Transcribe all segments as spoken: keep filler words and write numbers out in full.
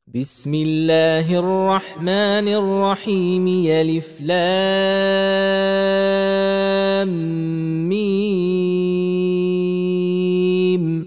بسم الله الرحمن الرحيم يلف لام ميم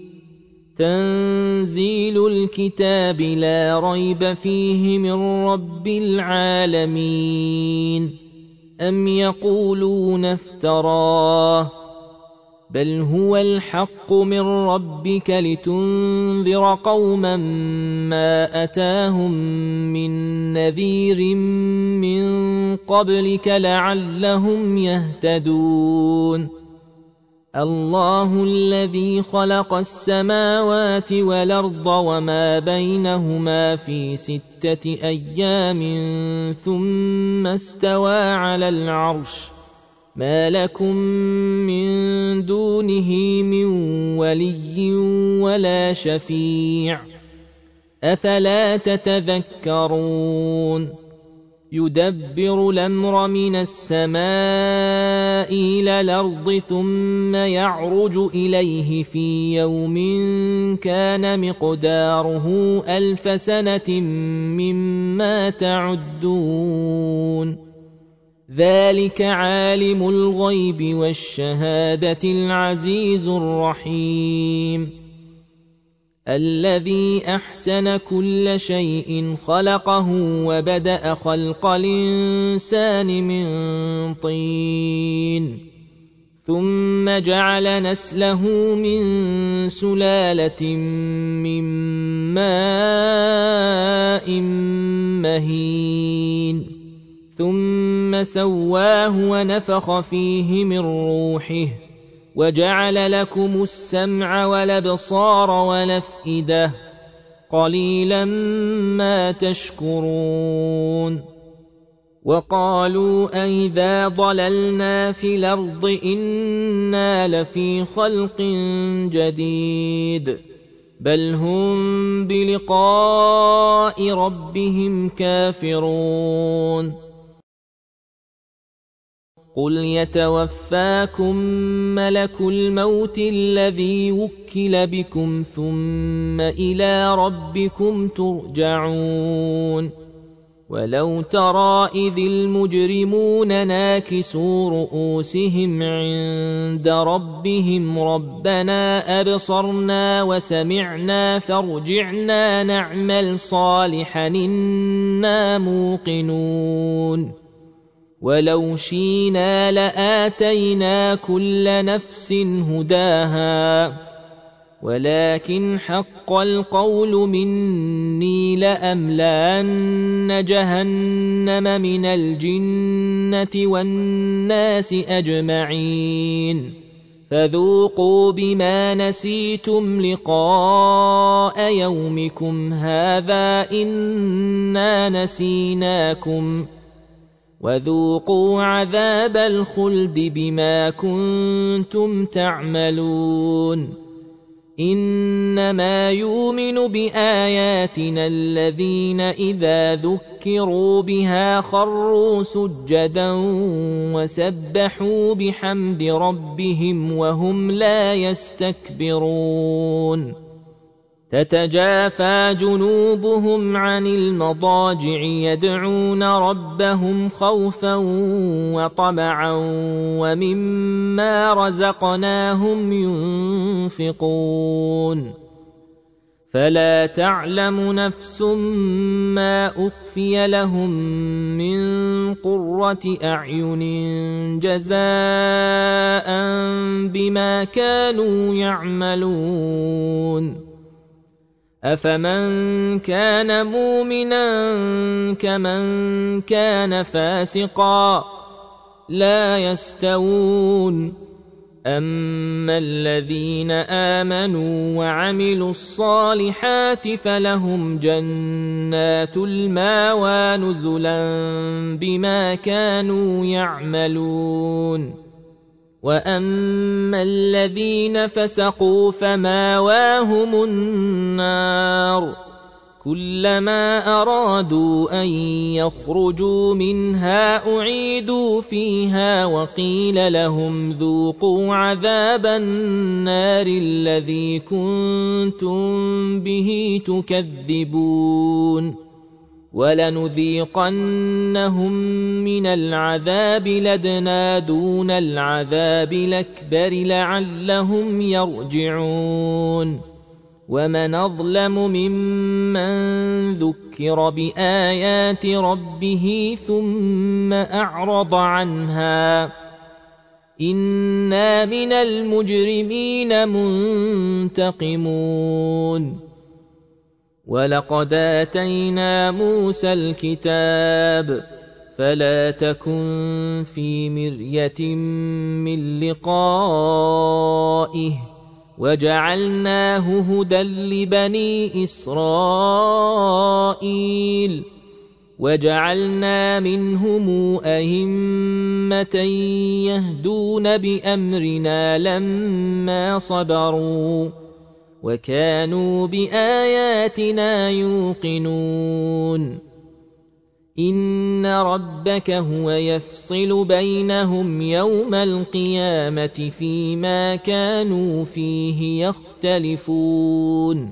تنزيل الكتاب لا ريب فيه من رب العالمين أم يقولون افتراه بل هو الحق من ربك لتنذر قوما ما أتاهم من نذير من قبلك لعلهم يهتدون الله الذي خلق السماوات والأرض وما بينهما في ستة أيام ثم استوى على العرش ما لكم من دونه من ولي ولا شفيع أفلا تتذكرون يدبر الأمر من السماء إلى الأرض ثم يعرج إليه في يوم كان مقداره ألف سنة مما تعدون ذلك عالم الغيب والشهادة العزيز الرحيم الذي أحسن كل شيء خلقه وبدأ خلق الإنسان من طين ثم جعل نسله من سلالة من ماء مهين ثم سواه ونفخ فيه من روحه وجعل لكم السمع والأبصار والأفئدة قليلا ما تشكرون وقالوا أئذا ضللنا في الأرض إنا لفي خلق جديد بل هم بلقاء ربهم كافرون قل يتوفاكم ملك الموت الذي وكل بكم ثم إلى ربكم ترجعون ولو ترى إذ المجرمون ناكسوا رؤوسهم عند ربهم ربنا أبصرنا وسمعنا فارجعنا نعمل صالحا إنا موقنون ولو شينا لآتينا كل نفس هداها ولكن حق القول مني لأملأن جهنم من الجنة والناس أجمعين فذوقوا بما نسيتم لقاء يومكم هذا إنا نسيناكم وذوقوا عذاب الخلد بما كنتم تعملون إنما يؤمن بآياتنا الذين إذا ذكروا بها خروا سجدا وسبحوا بحمد ربهم وهم لا يستكبرون تتجافى جنوبهم عن المضاجع يدعون ربهم خوفا وطمعا ومما رزقناهم ينفقون فلا تعلم نفس ما أخفي لهم من قرة أعين جزاء بما كانوا يعملون أفمن كان مؤمنا كمن كان فاسقا لا يستوون أما الذين آمنوا وعملوا الصالحات فلهم جنات المأوى نزلا بما كانوا يعملون وأما الذين فسقوا فمأواهم النار كلما أرادوا أن يخرجوا منها أعيدوا فيها وقيل لهم ذوقوا عذاب النار الذي كنتم به تكذبون ولنذيقنهم من العذاب الأدنى دون العذاب الأكبر لعلهم يرجعون ومن أظلم ممن ذكر بآيات ربه ثم أعرض عنها إنا من المجرمين منتقمون ولقد آتينا موسى الكتاب فلا تكن في مرية من لقائه وجعلناه هدى لبني إسرائيل وجعلنا منهم أئمة يهدون بأمرنا لما صبروا وكانوا بآياتنا يوقنون إن ربك هو يفصل بينهم يوم القيامة فيما كانوا فيه يختلفون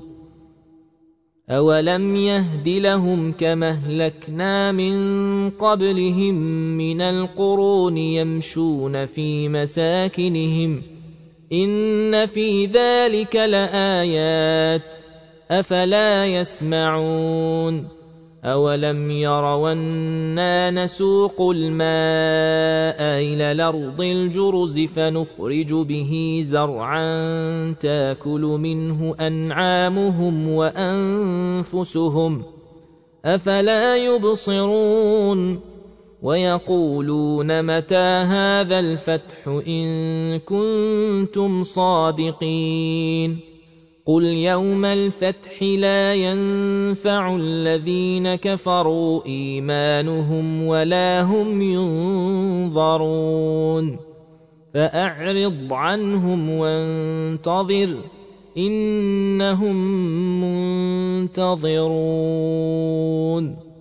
أولم يهد لهم كما أهلكنا من قبلهم من القرون يمشون في مساكنهم إن في ذلك لآيات أفلا يسمعون أولم يروا أنا نسوق الماء إلى الأرض الجرز فنخرج به زرعا تاكل منه أنعامهم وأنفسهم أفلا يبصرون ويقولون متى هذا الفتح إن كنتم صادقين قل يوم الفتح لا ينفع الذين كفروا إيمانهم ولا هم ينظرون فأعرض عنهم وانتظر إنهم منتظرون